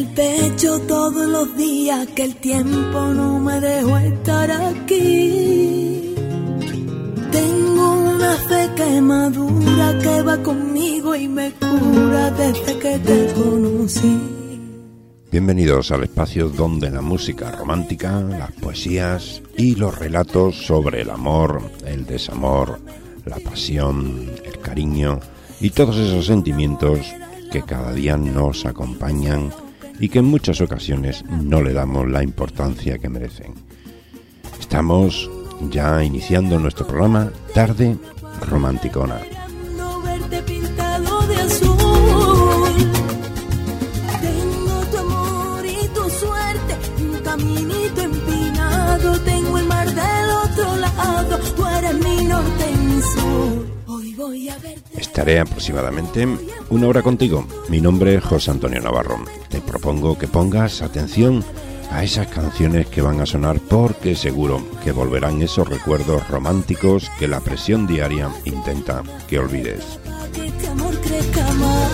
el pecho todos los días que el tiempo no me dejó estar aquí. Tengo una fe que madura, que va conmigo y me cura desde que te conocí. Bienvenidos al espacio donde la música romántica, las poesías y los relatos sobre el amor, el desamor, la pasión, el cariño y todos esos sentimientos que cada día nos acompañan y que en muchas ocasiones no le damos la importancia que merecen. Estamos ya iniciando nuestro programa Tarde Romanticona. Caminito empinado, tengo el mar del otro lado, tú eres mi norte y mi sur. Hoy voy a verte. Estaré aproximadamente una hora contigo. Mi nombre es José Antonio Navarro. Te propongo que pongas atención a esas canciones que van a sonar porque seguro que volverán esos recuerdos románticos que la presión diaria intenta que olvides. Que este amor crezca más.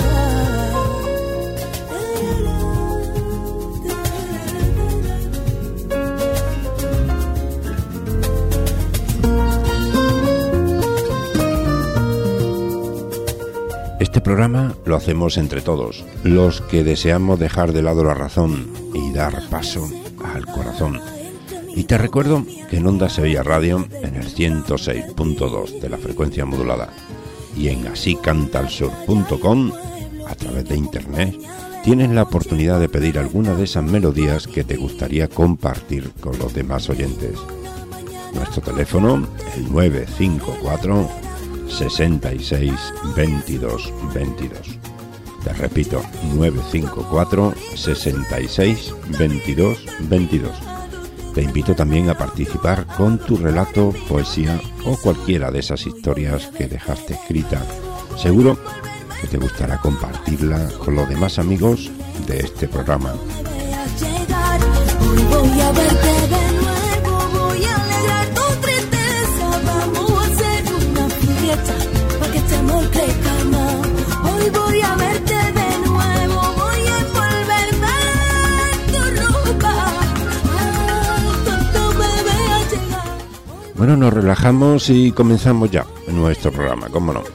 Este programa lo hacemos entre todos, los que deseamos dejar de lado la razón y dar paso al corazón. Y te recuerdo que en Onda Sevilla Radio, en el 106.2 de la frecuencia modulada y en asicantalsur.com, a través de internet, tienes la oportunidad de pedir alguna de esas melodías que te gustaría compartir con los demás oyentes. Nuestro teléfono, el 954 66 22 22. Te repito, 954 66 22 22. Te invito también a participar con tu relato, poesía o cualquiera de esas historias que dejaste escrita. Seguro que te gustará compartirla con los demás amigos de este programa. Hoy voy a verte de nuevo, voy a alegrar tu tristeza, vamos a hacer una fiesta para que este amor crezca más. Hoy voy a verte de nuevo, voy a envolverme en tu ropa. Ay, tonto bebé a llegar. Bueno, nos relajamos y comenzamos ya nuestro programa, ¿cómo no?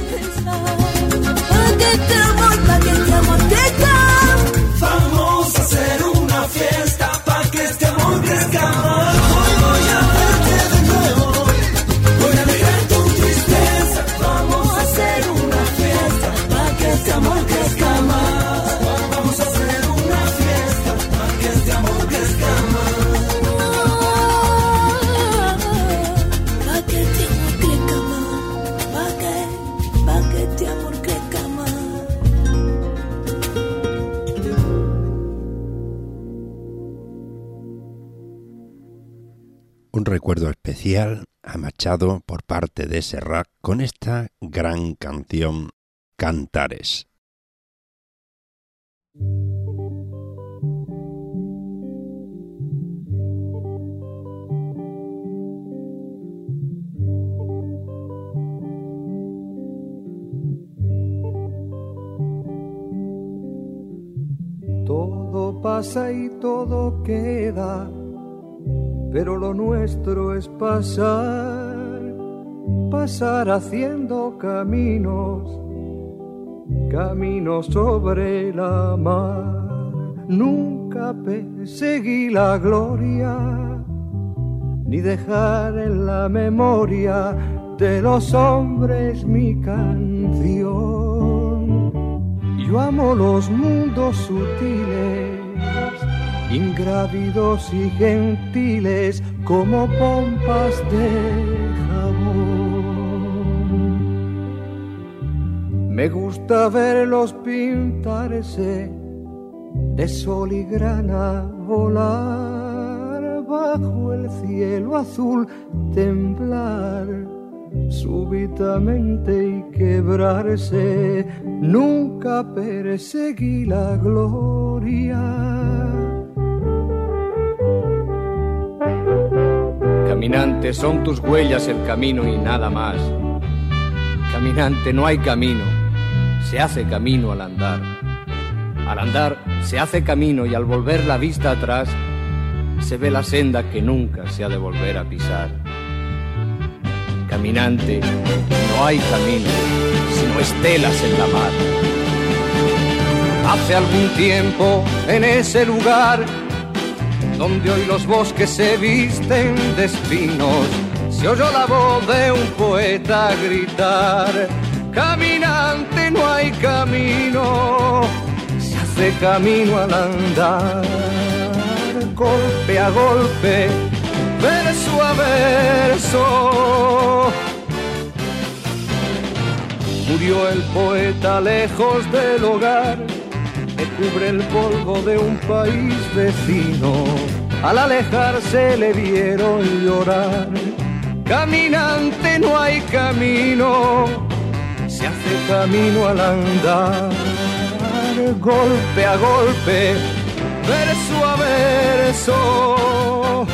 Pa' que este amor crezca. Vamos a hacer una fiesta para que este amor crezca más. Hoy voy a verte de nuevo, voy a alegrar tu tristeza. Vamos a hacer una fiesta para que este amor crezca más. Vamos a hacer una fiesta para que este amor crezca más. Pa' que este amor crezca más. Pa' que este amor crezca más. Un recuerdo especial a Machado por parte de Serrat con esta gran canción Cantares. Todo pasa y todo queda, pero lo nuestro es pasar, pasar haciendo caminos, caminos sobre la mar. Nunca perseguí la gloria, ni dejar en la memoria de los hombres mi canción. Yo amo los mundos sutiles, ingrávidos y gentiles como pompas de jabón. Me gusta verlos pintarse de sol y grana, volar bajo el cielo azul, temblar súbitamente y quebrarse. Nunca perseguí la gloria. Caminante, son tus huellas el camino y nada más. Caminante, no hay camino, se hace camino al andar. Al andar se hace camino y al volver la vista atrás se ve la senda que nunca se ha de volver a pisar. Caminante, no hay camino, sino estelas en la mar. Hace algún tiempo en ese lugar donde hoy los bosques se visten de espinos, se oyó la voz de un poeta gritar: caminante, no hay camino, se hace camino al andar. Golpe a golpe, verso a verso, murió el poeta lejos del hogar, le cubre el polvo de un país vecino. Al alejarse le vieron llorar. Caminante, no hay camino, se hace camino al andar. Golpe a golpe, verso a verso.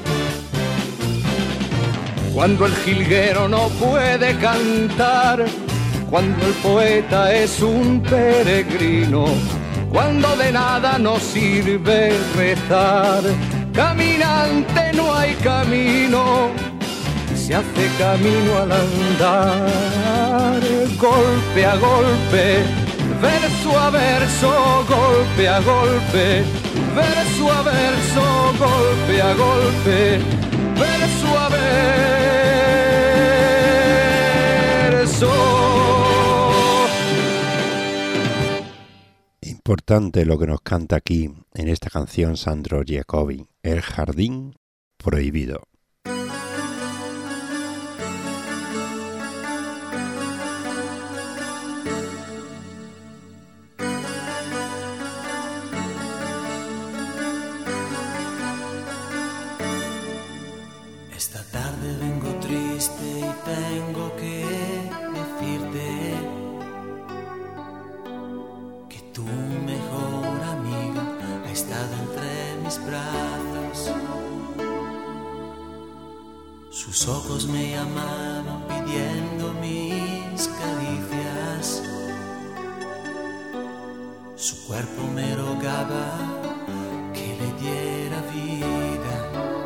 Cuando el jilguero no puede cantar, cuando el poeta es un peregrino, cuando de nada nos sirve rezar. Caminante, no hay camino, se hace camino al andar. Golpe a golpe, verso a verso, golpe a golpe, verso a verso, golpe a golpe, verso a verso. Importante lo que nos canta aquí en esta canción Sandro Giacobbi, El jardín prohibido. Esta tarde vengo triste y tengo que decirte que tu mejor amiga ha estado entre mis brazos. Sus ojos me llamaban pidiendo mis caricias. Su cuerpo me rogaba que le diera vida.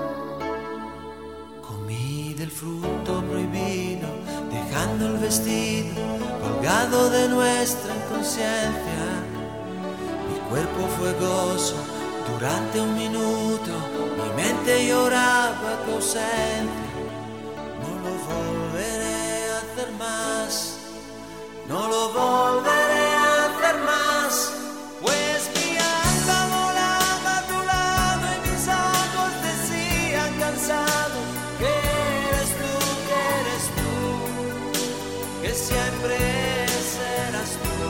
Comí del fruto prohibido, dejando el vestido colgado de nuestra inconsciencia. Mi cuerpo fue gozo durante un minuto, mi mente lloraba tu ausencia. No lo volveré a hacer más, no lo volveré a hacer más, pues mi alma volaba a tu lado y mis ojos decían cansados que eres tú, que siempre serás tú.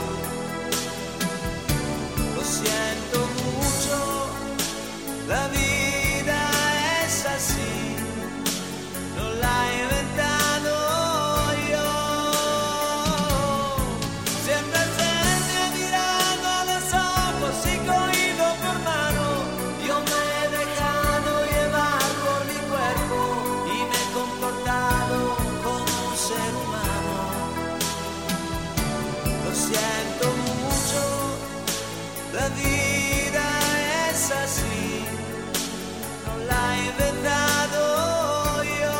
Lo siento mucho, la vida es así, no la he inventado yo. Siempre te mirando a los ojos y cogido por mano, yo me he dejado llevar por mi cuerpo y me he comportado como un ser humano. Lo siento mucho, la vida es así, no la he inventado yo.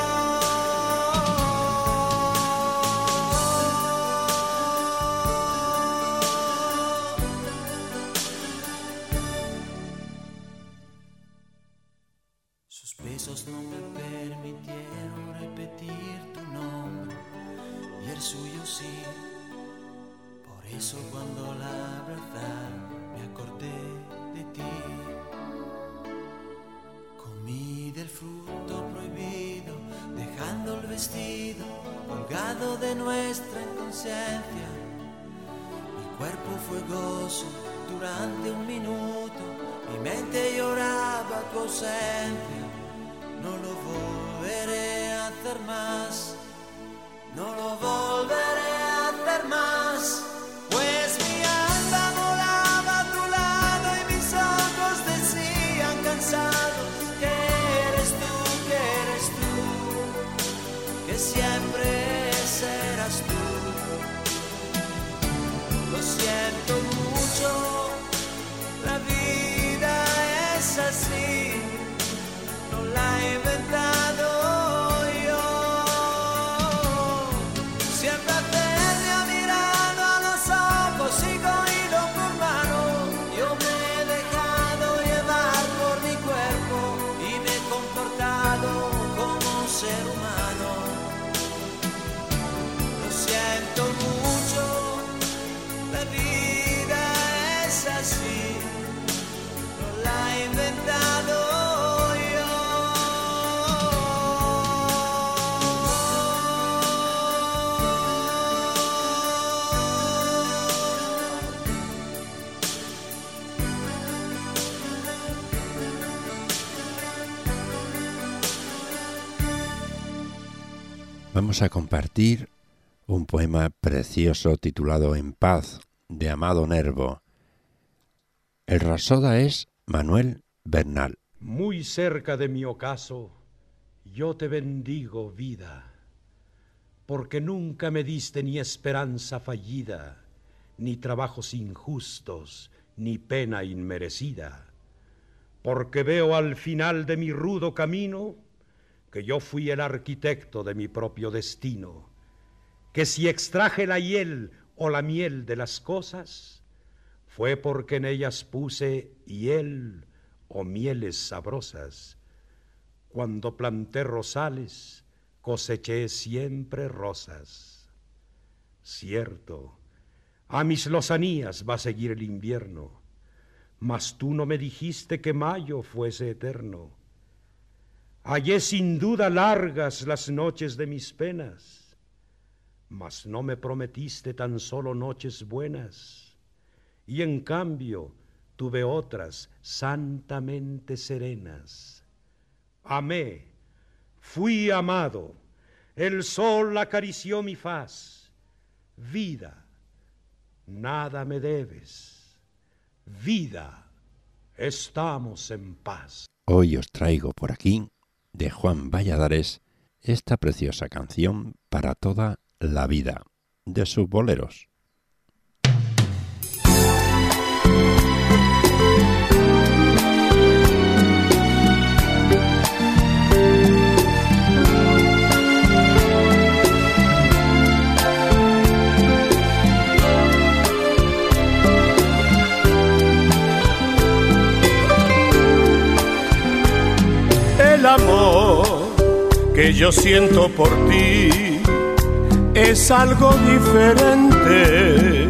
Sus besos no me permitieron repetir tu nombre y el suyo sí. Por eso cuando la abrazaron me acordé de ti. Comí del fruto prohibido, dejando el vestido colgado de nuestra inconsciencia. Mi cuerpo fue gozo durante un minuto, mi mente lloraba tu ausencia. No lo volveré a hacer más, no lo volveré a hacer más, pues mi alma volaba a tu lado y mis ojos decían cansados que eres tú, que siempre serás tú. Lo siento mucho, vamos a compartir un poema precioso titulado En paz, de Amado Nervo. El rapsoda es Manuel Bernal. Muy cerca de mi ocaso, yo te bendigo, vida, porque nunca me diste ni esperanza fallida, ni trabajos injustos, ni pena inmerecida, porque veo al final de mi rudo camino que yo fui el arquitecto de mi propio destino, que si extraje la hiel o la miel de las cosas, fue porque en ellas puse hiel o mieles sabrosas. Cuando planté rosales, coseché siempre rosas. Cierto, a mis lozanías va a seguir el invierno, mas tú no me dijiste que mayo fuese eterno. Hallé sin duda largas las noches de mis penas, mas no me prometiste tan solo noches buenas, y en cambio tuve otras santamente serenas. Amé, fui amado, el sol acarició mi faz. Vida, nada me debes. Vida, estamos en paz. Hoy os traigo por aquí, de Juan Valladares, esta preciosa canción para toda la vida, de sus boleros. El amor que yo siento por ti es algo diferente.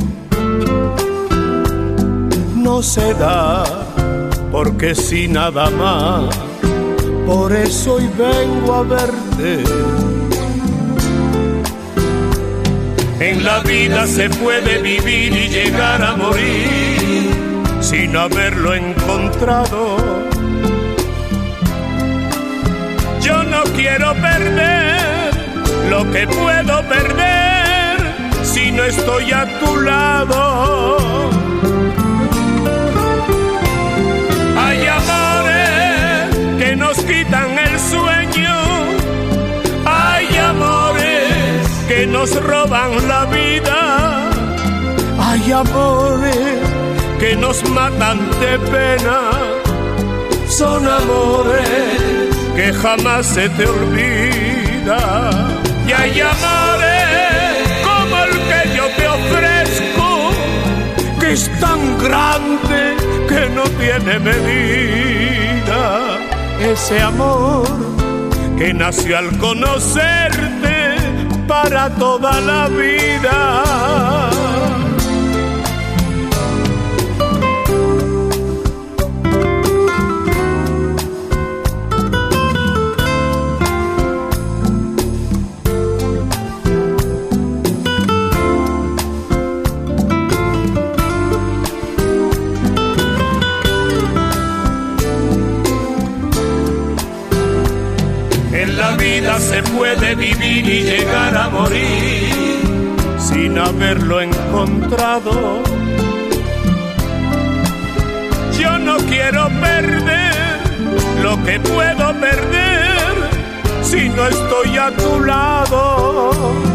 No se da porque sí nada más. Por eso hoy vengo a verte. En la vida se puede vivir y llegar a morir sin haberlo encontrado. Yo no quiero perder lo que puedo perder si no estoy a tu lado. Hay amores que nos quitan el sueño, hay amores que nos roban la vida, hay amores que nos matan de pena, son amores que jamás se te olvida. Y hay amores como el que yo te ofrezco, que es tan grande que no tiene medida. Ese amor que nació al conocerte para toda la vida. Se puede vivir y llegar a morir sin haberlo encontrado. Yo no quiero perder lo que puedo perder si no estoy a tu lado.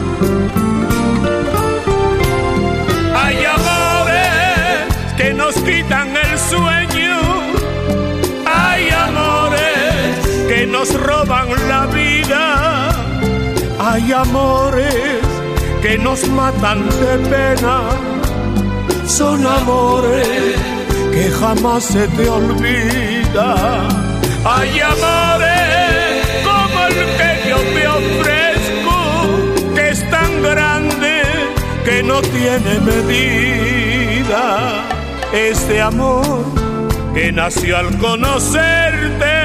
Hay amores que nos quitan el sueño, hay amores que nos roban la vida, hay amores que nos matan de pena, son amores que jamás se te olvida. Hay amores como el que yo te ofrezco, que es tan grande que no tiene medida. Este amor que nació al conocerte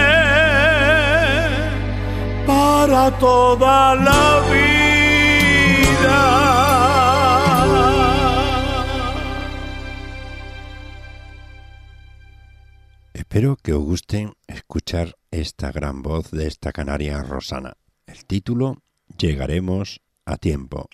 para toda la vida. Espero que os guste escuchar esta gran voz de esta canaria Rosana. El título, llegaremos a tiempo.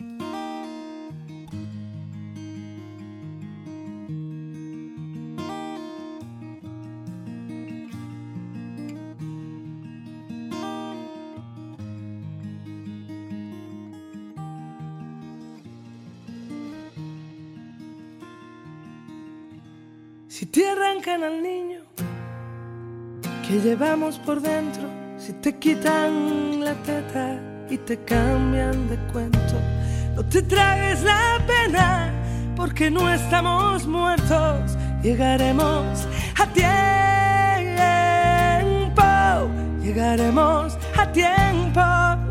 Si te arrancan al niño que llevamos por dentro, si te quitan la teta y te cambian de cuento, no te tragues la pena porque no estamos muertos. Llegaremos a tiempo, llegaremos a tiempo.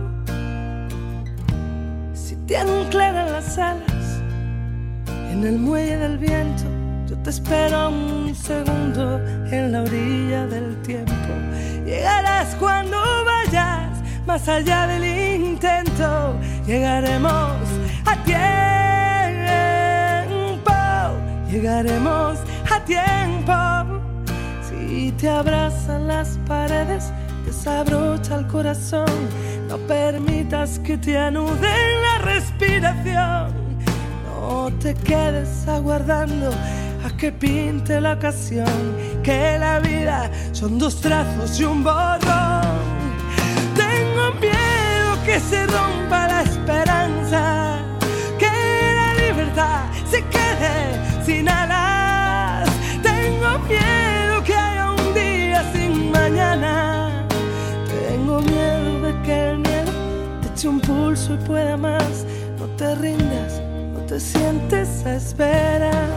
Si te anclaran las alas en el muelle del viento, yo te espero un segundo en la orilla del tiempo. Llegarás cuando vayas más allá del intento. Llegaremos a tiempo, llegaremos a tiempo. Si te abrazan las paredes, desabrocha el corazón. No permitas que te anuden la respiración. No te quedes aguardando a que pinte la ocasión, que la vida son dos trazos y un borrón. Tengo miedo que se rompa la esperanza, que la libertad se quede sin alas. Tengo miedo que haya un día sin mañana. Tengo miedo de que el miedo te eche un pulso y pueda más. No te rindas, no te sientes a esperar.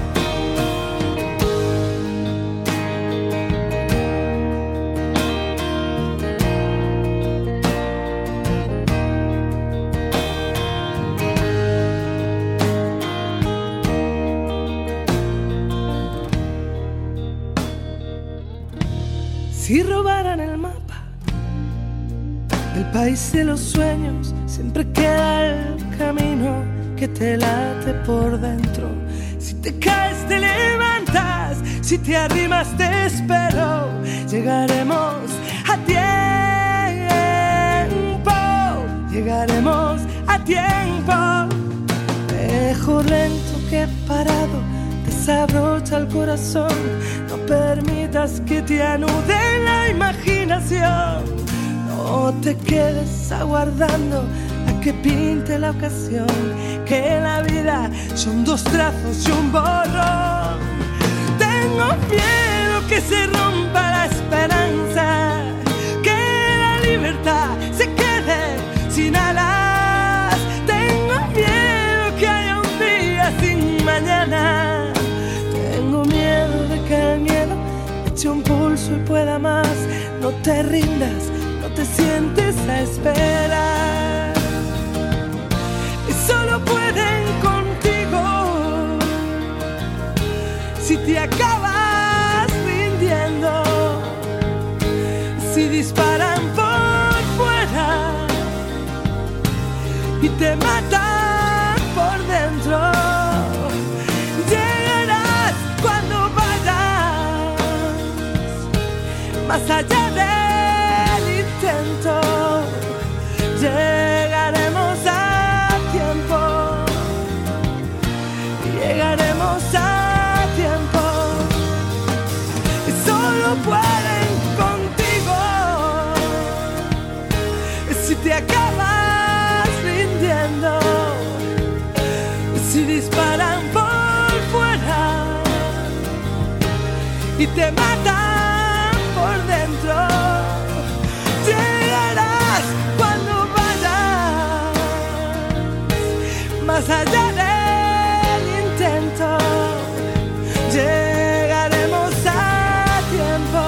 Si robaran el mapa del país de los sueños, siempre queda el camino que te late por dentro. Si te caes te levantas, si te arrimas te espero. Llegaremos a tiempo, llegaremos a tiempo. Mejor lento que parado, desabrocha el corazón. No permitas que te anude la imaginación. No te quedes aguardando a que pinte la ocasión, que la vida son dos trazos y un borrón. Tengo miedo que se rompa la esperanza, que la libertad se quede sin alas. Tengo miedo que haya un día sin mañana. Tengo miedo de que el miedo eche un pulso y pueda más. No te rindas, no te sientes a esperar. Y solo pueden contigo si te acabas rindiendo. Si disparan por fuera y te matan por dentro. Llegarás cuando vayas más allá del intento. Llegaremos a tiempo, llegaremos a tiempo. Y solo pueden contigo si te acabas rindiendo. Si disparan por fuera y te matan por dentro. Llegarás cuando vayas más allá del intento. Llegaremos a tiempo,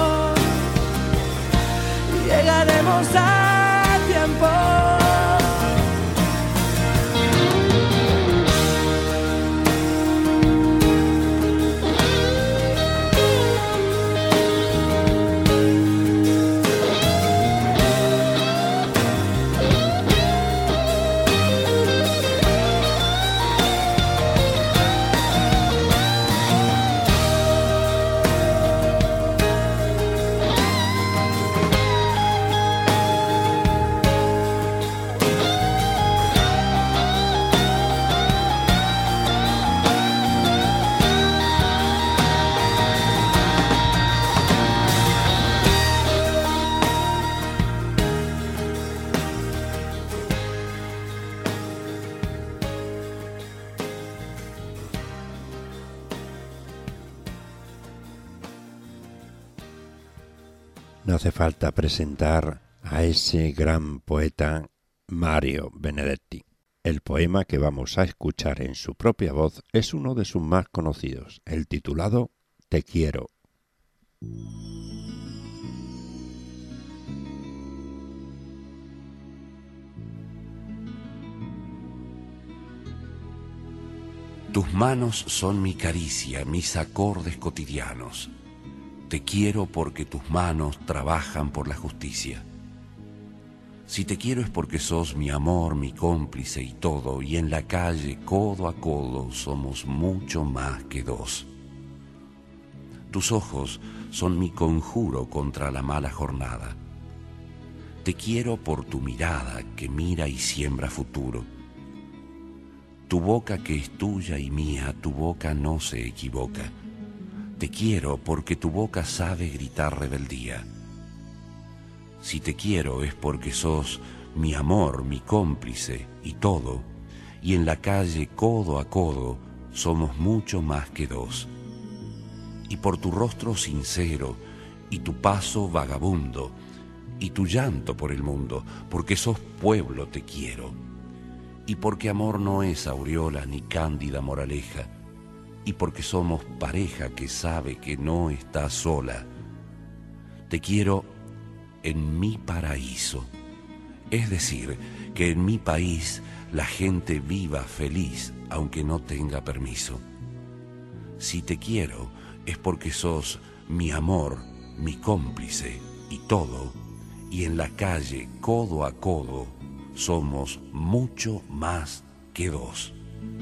llegaremos a tiempo. no hace falta presentar a ese gran poeta Mario Benedetti. El poema que vamos a escuchar en su propia voz es uno de sus más conocidos, el titulado Te quiero. Tus manos son mi caricia, mis acordes cotidianos. Te quiero porque tus manos trabajan por la justicia. Si te quiero es porque sos mi amor, mi cómplice y todo, y en la calle, codo a codo, somos mucho más que dos. Tus ojos son mi conjuro contra la mala jornada. Te quiero por tu mirada que mira y siembra futuro. Tu boca que es tuya y mía, tu boca no se equivoca. Te quiero porque tu boca sabe gritar rebeldía. Si te quiero es porque sos mi amor, mi cómplice y todo, y en la calle codo a codo somos mucho más que dos. Y por tu rostro sincero y tu paso vagabundo y tu llanto por el mundo, porque sos pueblo te quiero. Y porque amor no es aureola ni cándida moraleja, y porque somos pareja que sabe que no está sola. Te quiero en mi paraíso, es decir, que en mi país la gente viva feliz aunque no tenga permiso. Si te quiero es porque sos mi amor, mi cómplice y todo, y en la calle codo a codo somos mucho más que dos.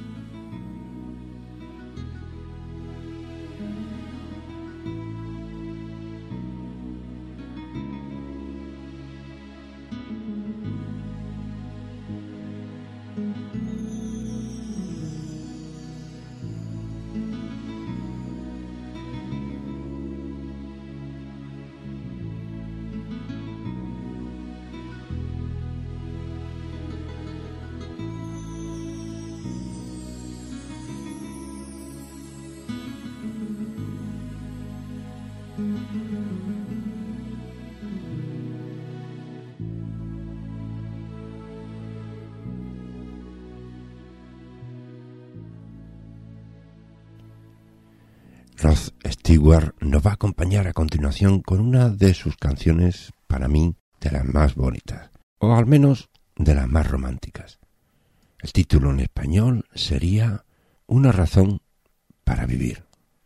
Rod Stewart nos va a acompañar a continuación con una de sus canciones, para mí, de las más bonitas, o al menos de las más románticas. El título en español sería Una razón para vivir.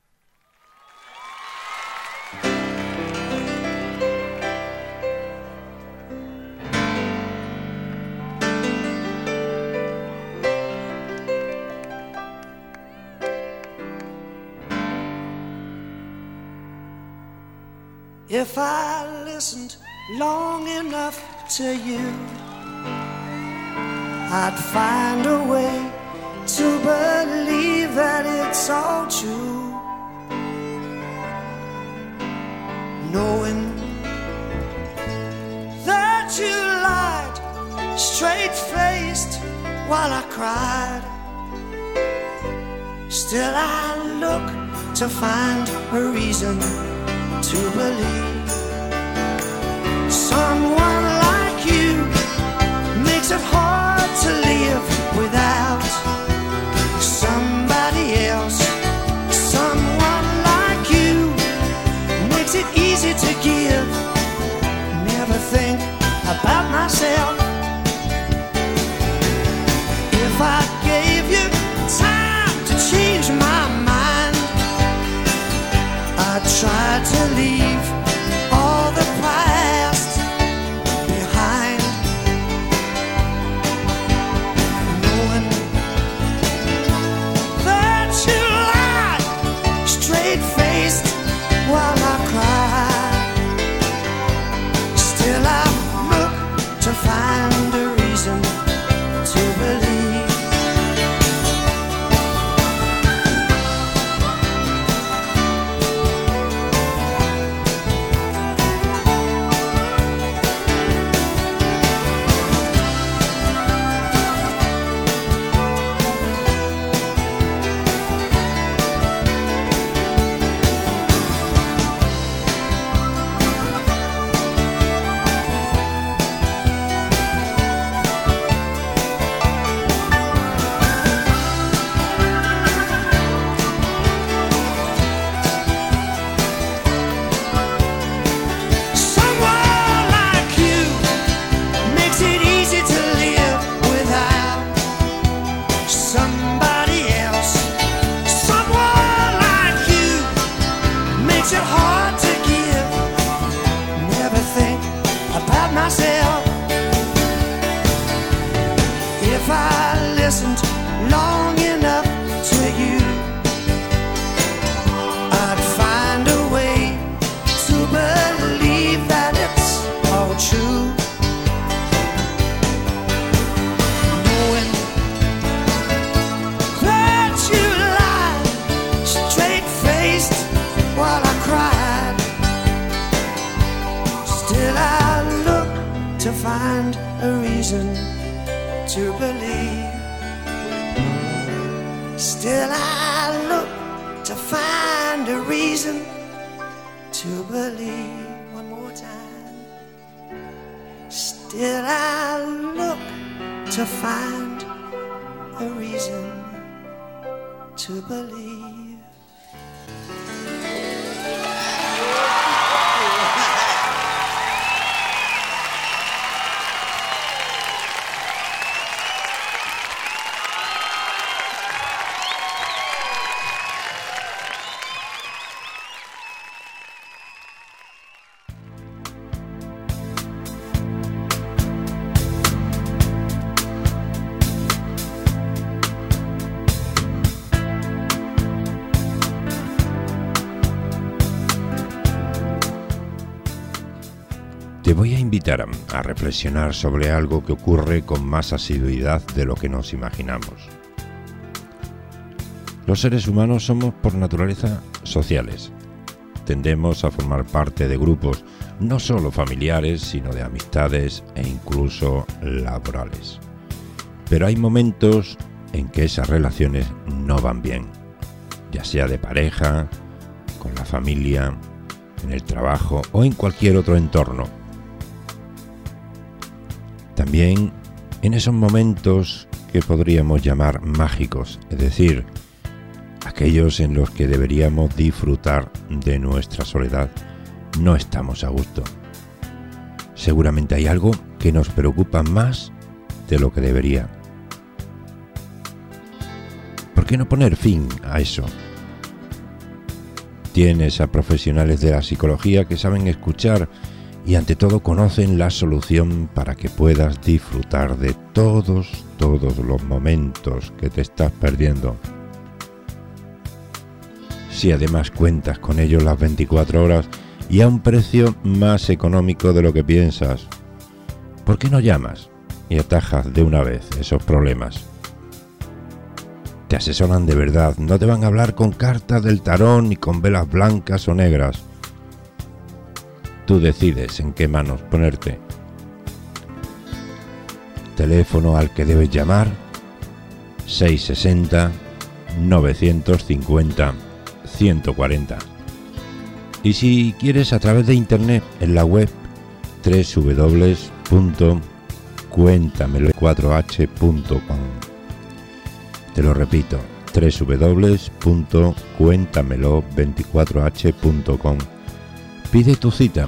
If I listened long enough to you, I'd find a way to believe that it's all true. Knowing that you lied straight-faced while I cried, still I look to find a reason to believe someone like you makes it hard to live without somebody else. Someone like you makes it easy to give. Never think about myself. If I gave you time to change my mind, I tried to leave all the past behind, knowing that you lied straight-faced while I cried. Still I look to find myself. If I listened long enough to you, I'd find a way to believe that it's all true. Knowing that you lied straight-faced while I cried, still I look to find a reason to believe. Still I look to find a reason to believe. One more time. Still I look to find a reason to believe. Te voy a invitar a reflexionar sobre algo que ocurre con más asiduidad de lo que nos imaginamos. Los seres humanos somos por naturaleza sociales. Tendemos a formar parte de grupos, no solo familiares, sino de amistades e incluso laborales. Pero hay momentos en que esas relaciones no van bien, ya sea de pareja, con la familia, en el trabajo o en cualquier otro entorno. También en esos momentos que podríamos llamar mágicos, es decir, aquellos en los que deberíamos disfrutar de nuestra soledad, no estamos a gusto. Seguramente hay algo que nos preocupa más de lo que debería. ¿Por qué no poner fin a eso? Tienes a profesionales de la psicología que saben escuchar y ante todo conocen la solución para que puedas disfrutar de todos los momentos que te estás perdiendo. Si además cuentas con ellos las 24 horas y a un precio más económico de lo que piensas, ¿por qué no llamas y atajas de una vez esos problemas? Te asesoran de verdad, no te van a hablar con cartas del tarot ni con velas blancas o negras. Tú decides en qué manos ponerte. Teléfono al que debes llamar: 660 950 140. Y si quieres, a través de internet, en la web www.cuéntamelo24h.com. Te lo repito, www.cuéntamelo24h.com. Pide tu cita.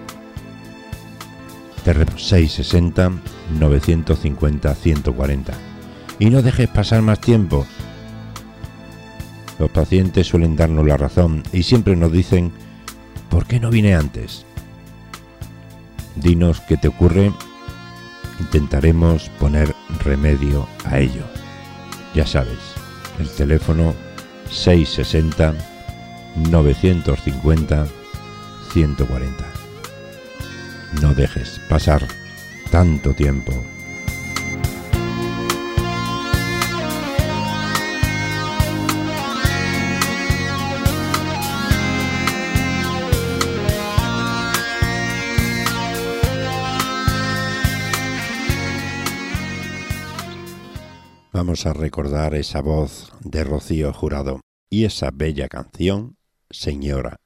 660 950 140. Y no dejes pasar más tiempo. Los pacientes suelen darnos la razón y siempre nos dicen: ¿por qué no vine antes? Dinos qué te ocurre. Intentaremos poner remedio a ello. Ya sabes, el teléfono 660 950 140. No dejes pasar tanto tiempo. Vamos a recordar esa voz de Rocío Jurado y esa bella canción, Señora.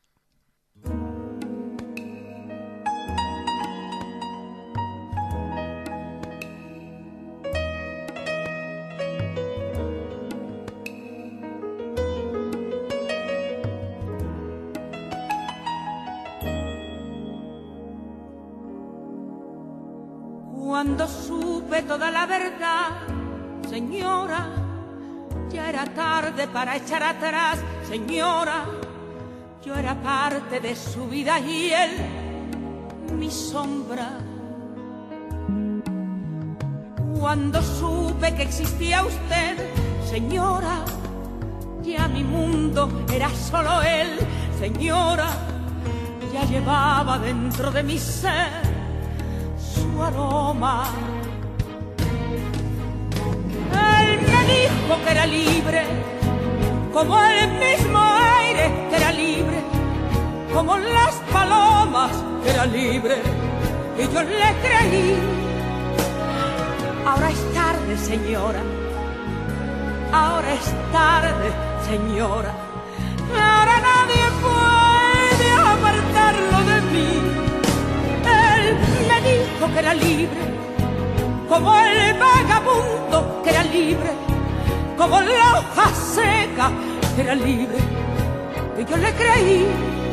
Cuando supe toda la verdad, señora, ya era tarde para echar atrás, señora. Yo era parte de su vida y él, mi sombra. Cuando supe que existía usted, señora, ya mi mundo era solo él, señora, ya llevaba dentro de mi ser su aroma. Él me dijo que era libre, como el mismo aire que era libre, como las palomas que era libre, y yo le creí. Ahora es tarde, señora, ahora es tarde, señora, ahora nadie puede apartarlo de mí. Él me dijo que era libre, como el vagabundo que era libre, como la hoja seca que era libre, y yo le creí.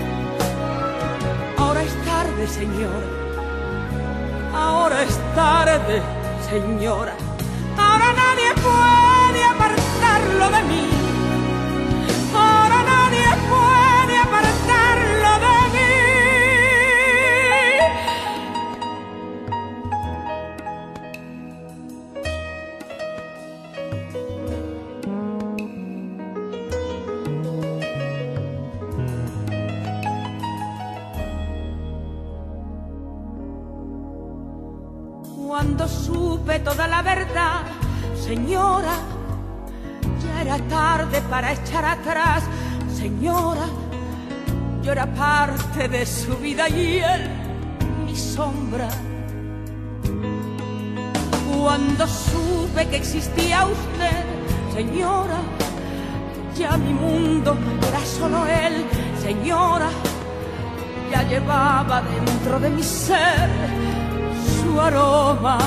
Ahora es tarde, señora, ahora es tarde, señora, ahora nadie puede apartarlo de mí, ahora nadie puede apartarlo de mí. Cuando supe toda la verdad, señora, ya era tarde para echar atrás, señora, yo era parte de su vida y él mi sombra. Cuando supe que existía usted, señora, ya mi mundo era solo él, señora, ya llevaba dentro de mi ser su aroma.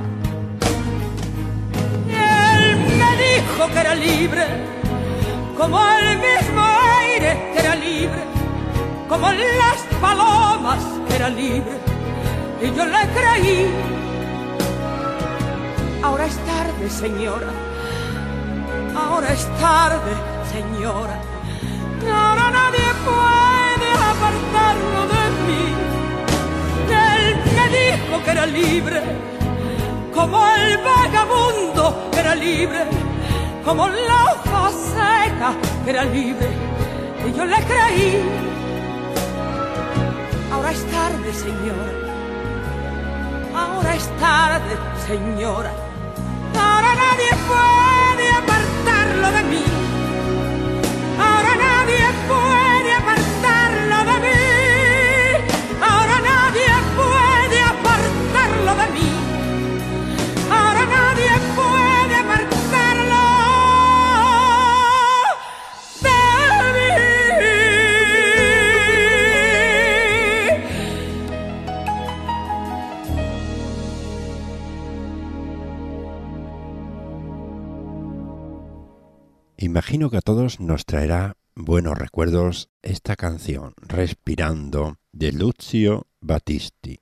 Él me dijo que era libre, como el mismo aire que era libre, como las palomas que era libre, y yo le creí. Ahora es tarde, señora, ahora es tarde, señora, ahora nadie puede apartarlo de mí. Él me dijo que era libre, como el vagabundo que era libre, como la hoja seca que era libre, y yo le creí. Ahora es tarde, señora, ahora es tarde, señora, ahora nadie puede apartarlo de mí, ahora nadie puede apartarlo de mí, ahora nadie puede apartarlo de mí, ahora nadie puede apartarlo de mí. Imagino que a todos nos traerá buenos recuerdos esta canción, Respirando, de Lucio Battisti.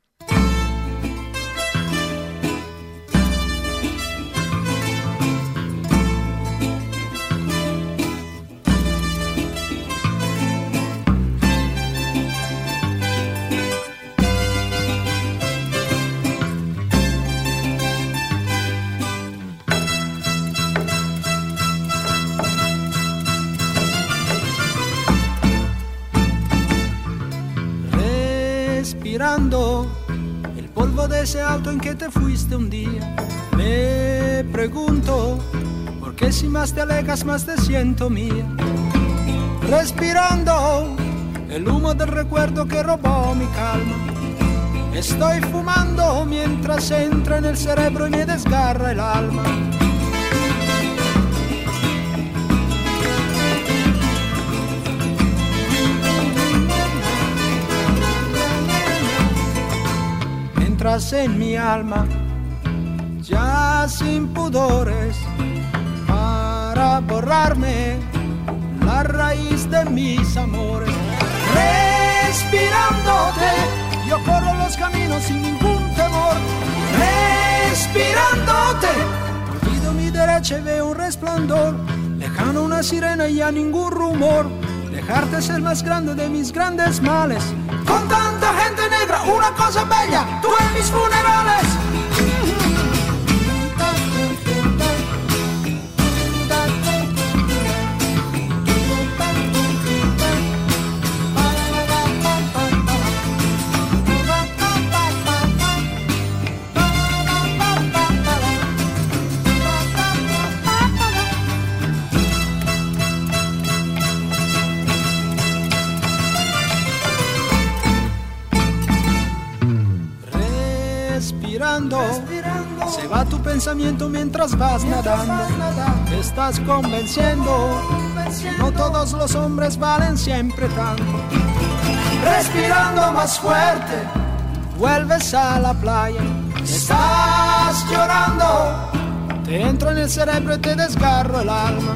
Respirando el polvo de ese auto en que te fuiste un día, me pregunto por qué si más te alejas más te siento mía. Respirando el humo del recuerdo que robó mi calma, estoy fumando mientras entra en el cerebro y me desgarra el alma. Entras en mi alma, ya sin pudores, para borrarme la raíz de mis amores. Respirándote, yo corro los caminos sin ningún temor. Respirándote, olvido mi derecha y veo un resplandor, lejano una sirena y ya ningún rumor. Dejarte es el más grande de mis grandes males. Con tanta gente negra, una cosa bella, tú en mis funerales. respirando. Se va tu pensamiento mientras vas nadando. Te estás convenciendo que no todos los hombres valen siempre tanto. Respirando más fuerte, vuelves a la playa. Estás llorando, te entro en el cerebro y te desgarro el alma.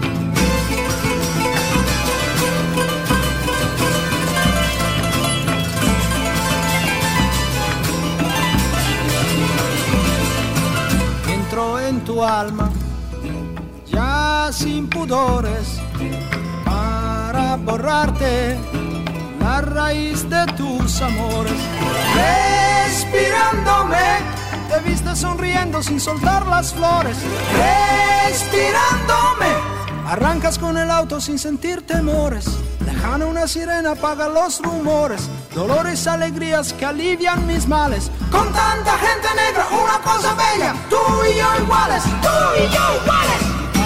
Entro en tu alma, ya sin pudores, para borrarte la raíz de tus amores. Respirándome, te viste sonriendo sin soltar las flores. Respirándome, arrancas con el auto sin sentir temores. Lejana una sirena apaga los rumores. Dolores, alegrías que alivian mis males. Con tanta gente negra, una cosa bella. Tú y yo iguales, tú y yo iguales.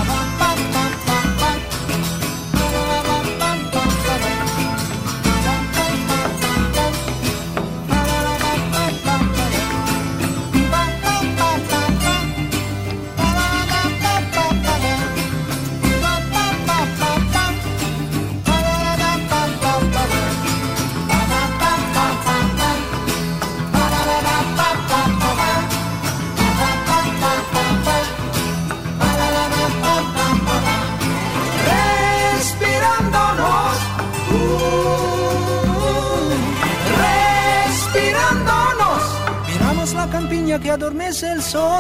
Que adormece el sol,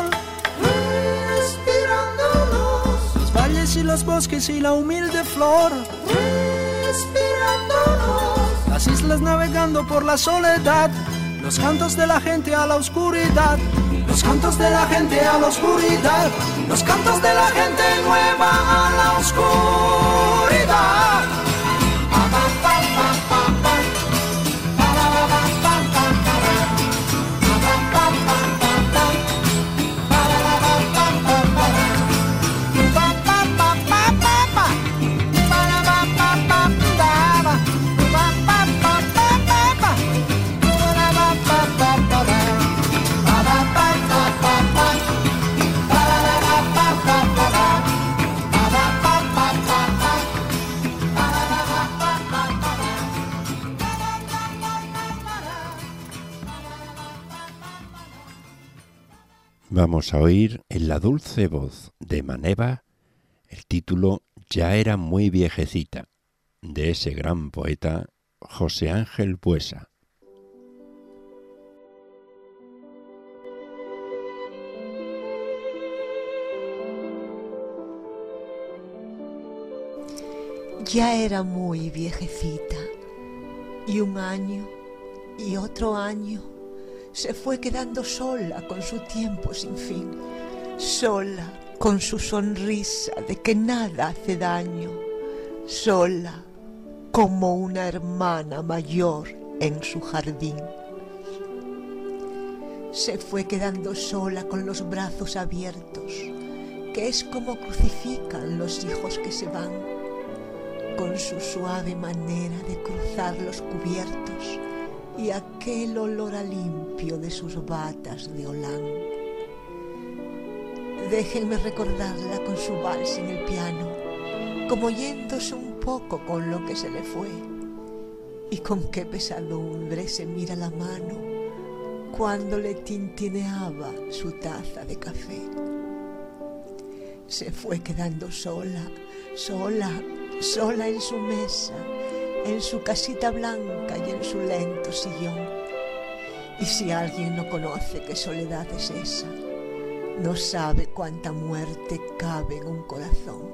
respirándonos, los valles y los bosques y la humilde flor, respirándonos, las islas navegando por la soledad, los cantos de la gente a la oscuridad, los cantos de la gente a la oscuridad, los cantos de la gente nueva a la oscuridad. Vamos a oír en la dulce voz de Maneva el título Ya era muy viejecita, de ese gran poeta José Ángel Buesa. Ya era muy viejecita, y un año y otro año se fue quedando sola con su tiempo sin fin, sola con su sonrisa de que nada hace daño, sola como una hermana mayor en su jardín. Se fue quedando sola con los brazos abiertos, que es como crucifican los hijos que se van, con su suave manera de cruzar los cubiertos y aquel olor a limpio de sus batas de holán. Déjenme recordarla con su vals en el piano, como yéndose un poco con lo que se le fue, y con qué pesadumbre se mira la mano cuando le tintineaba su taza de café. Se fue quedando sola, sola, sola en su mesa, en su casita blanca y en su lento sillón. Y si alguien no conoce qué soledad es esa, no sabe cuánta muerte cabe en un corazón.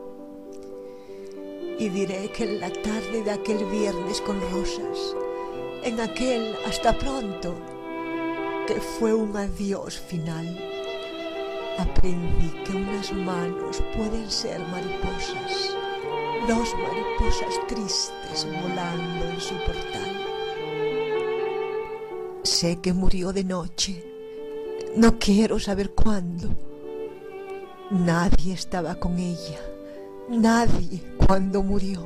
Y diré que en la tarde de aquel viernes con rosas, en aquel hasta pronto, que fue un adiós final, aprendí que unas manos pueden ser mariposas, dos mariposas tristes volando en su portal. Sé que murió de noche, no quiero saber cuándo. Nadie estaba con ella, nadie cuando murió.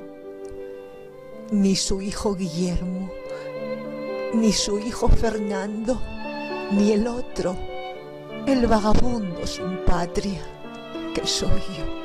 Ni su hijo Guillermo, ni su hijo Fernando, ni el otro, el vagabundo sin patria que soy yo.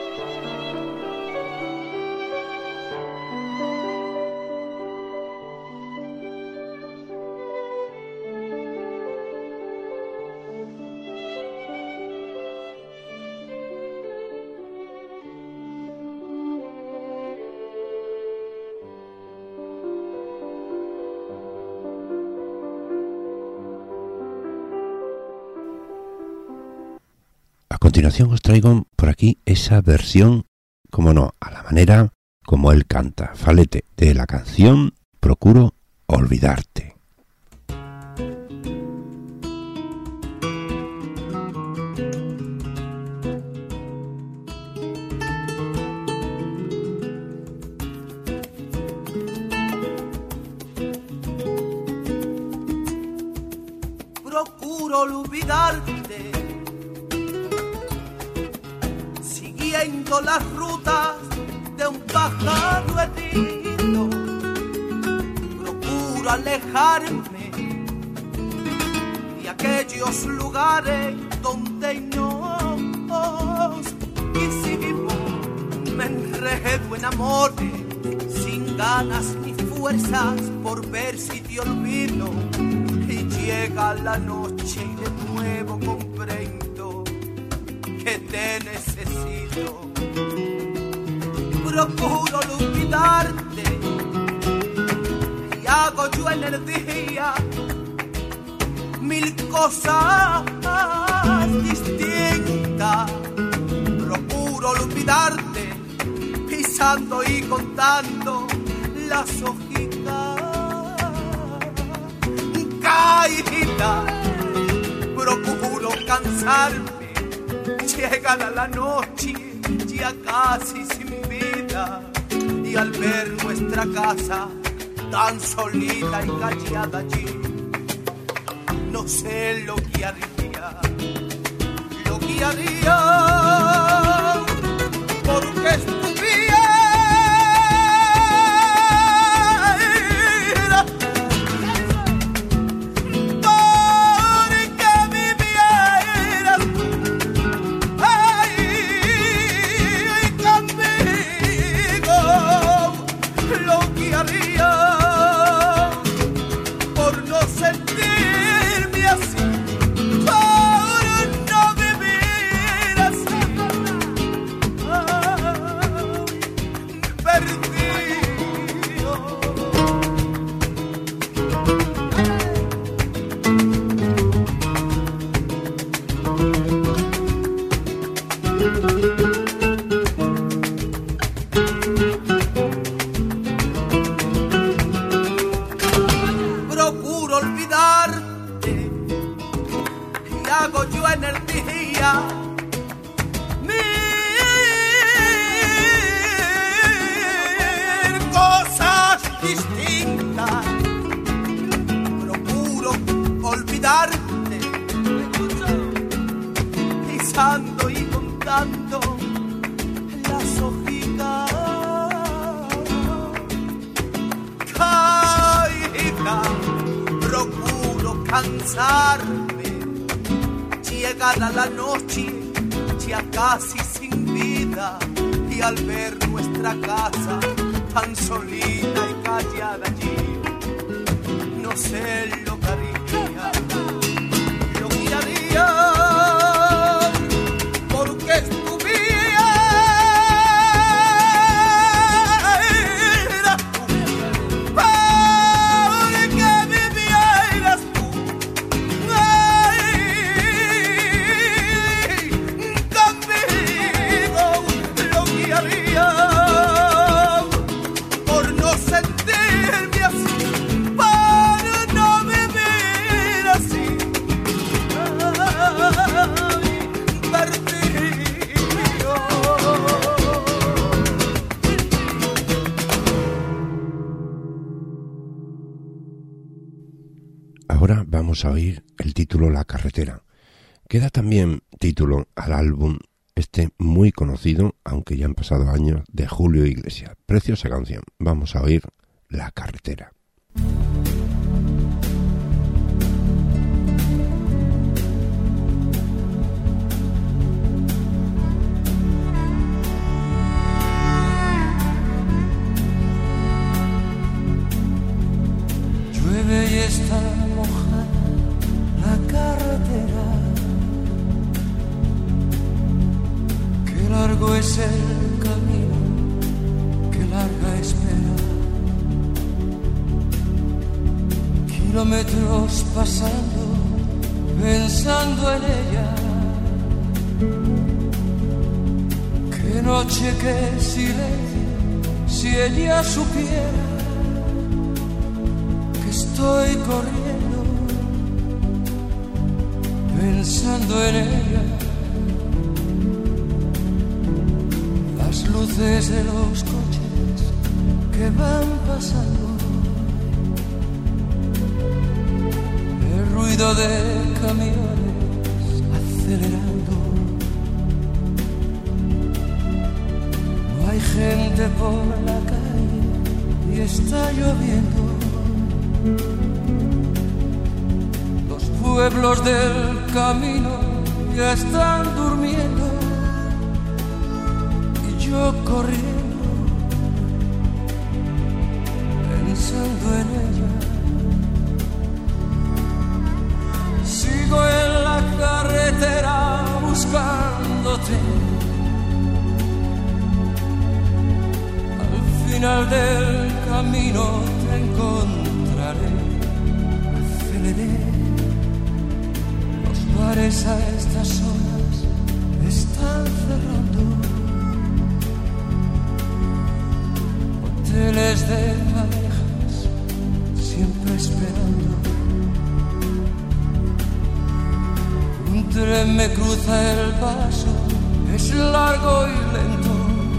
A continuación os traigo por aquí esa versión, como no, a la manera como él canta, falete, de la canción Procuro olvidarte. Procuro olvidarte, siguiendo las rutas de un pájaro herido. Procuro alejarme de aquellos lugares donde nos quisimos. Me enredo en amores sin ganas ni fuerzas por ver si te olvido. Y llega la noche y de nuevo comprendo que te necesito. Procuro olvidarte y hago yo en el día mil cosas distintas. Procuro olvidarte pisando y contando las hojitas caídas. Procuro cansarme, llegada la noche, ya casi sin vida, y al ver nuestra casa tan solita y callada allí, no sé lo que haría, porque estuviera, y contando las hojitas caídas. Procuro cansarme, llegada la noche, ya casi sin vida, y al ver nuestra casa tan solita y callada allí, no sé lo que haría, porque estuviera tú, porque vivieras tú, conmigo, lo que haría por no sentirme así, por no vivir así. Ahora vamos a oír el título La carretera, que da también título al álbum este muy conocido, aunque ya han pasado años, de Julio Iglesias. Preciosa canción. Vamos a oír La carretera. es el camino que larga espera. Kilómetros pasando, pensando en ella. Qué noche, qué silencio, si ella supiera que estoy corriendo, pensando en ella. Las luces de los coches que van pasando, el ruido de camiones acelerando. No hay gente por la calle y está lloviendo. Los pueblos del camino ya están durmiendo. Yo corriendo, pensando en ella. Sigo en la carretera buscándote. Al final del camino te encontraré. Aceleré. Los bares a estas horas están cerrando. Hoteles de parejas siempre esperando. Un tren me cruza el paso, es largo y lento.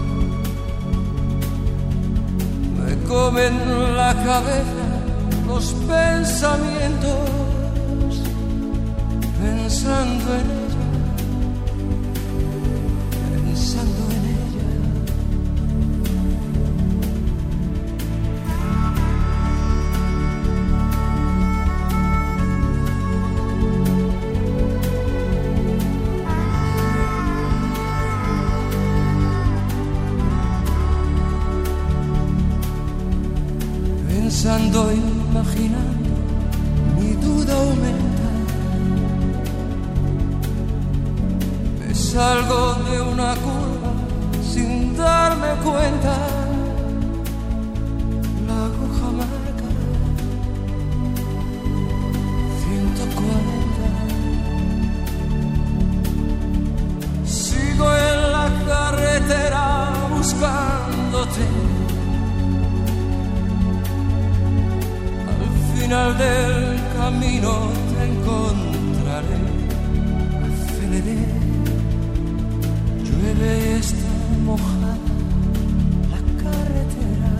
Me comen la cabeza los pensamientos, pensando en ella, pensando en ella. Pensando, imaginando, mi duda aumenta. Me salgo de una curva sin darme cuenta. La aguja marca 140. Sigo en la carretera buscándote. Al final del camino te encontraré. Aceleré, llueve y está mojada la carretera.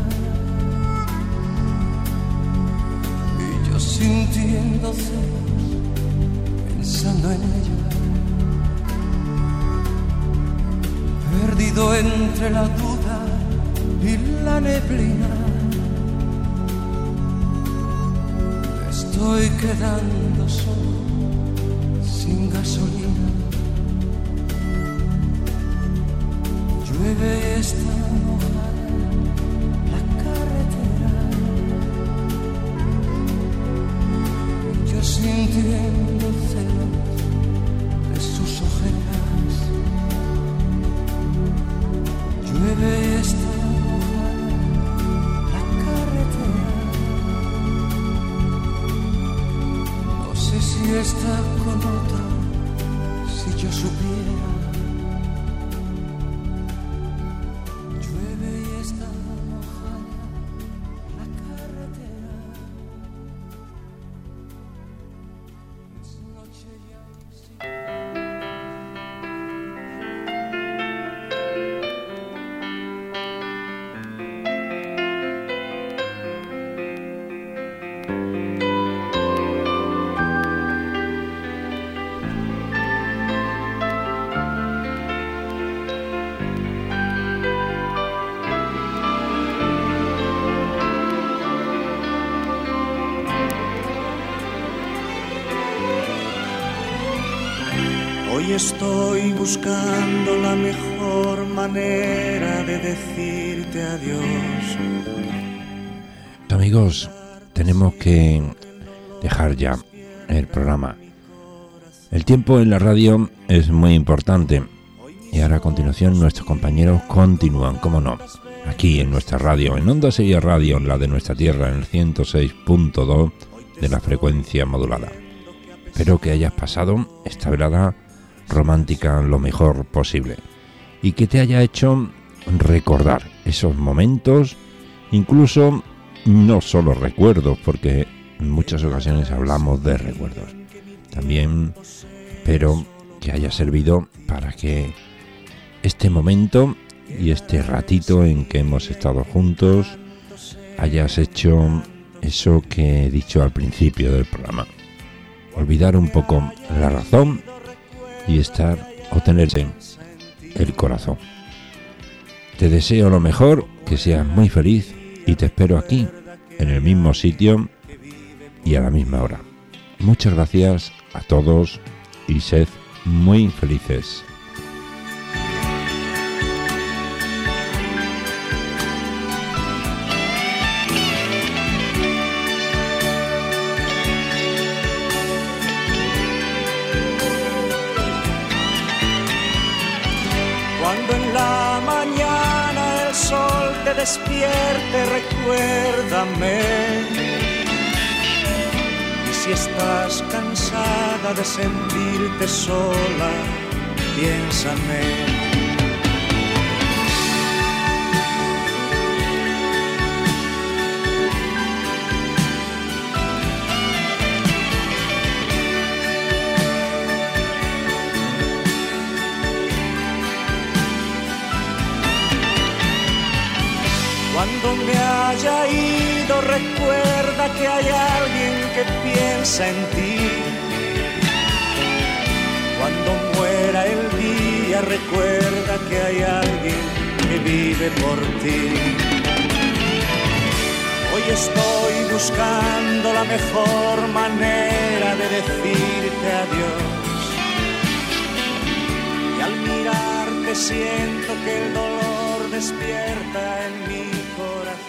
Y yo sintiendo celos, pensando en ella. Perdido entre la duda y la neblina. Estoy quedando solo, sin gasolina. Llueve y está mojada la carretera. Yo sintiendo celos de sus ojeras. Llueve y está mojada la carretera. Si está con otro, si yo supiera. Llueve y está mojada la carretera. Es noche ya. Hoy estoy buscando la mejor manera de decirte adiós. Amigos, tenemos que dejar ya el programa. El tiempo en la radio es muy importante Y ahora a continuación nuestros compañeros continúan, como no, aquí en nuestra radio, en Onda Sevilla Radio, en la de nuestra tierra, en el 106.2 de la frecuencia modulada. Espero que hayas pasado esta velada romántica lo mejor posible y que te haya hecho recordar esos momentos, incluso no solo recuerdos, porque en muchas ocasiones hablamos de recuerdos. También espero que haya servido para que este momento y este ratito en que hemos estado juntos hayas hecho eso que he dicho al principio del programa: olvidar un poco la razón y tenerse el corazón. Te deseo lo mejor, que seas muy feliz y te espero aquí, en el mismo sitio y a la misma hora. Muchas gracias a todos y sed muy felices. Cuando en la mañana el sol te despierte, recuérdame. Y si estás cansada de sentirte sola, piénsame. Cuando me haya ido, recuerda que hay alguien que piensa en ti. Cuando muera el día, recuerda que hay alguien que vive por ti. Hoy estoy buscando la mejor manera de decirte adiós. Y al mirarte siento que el dolor despierta en mi corazón.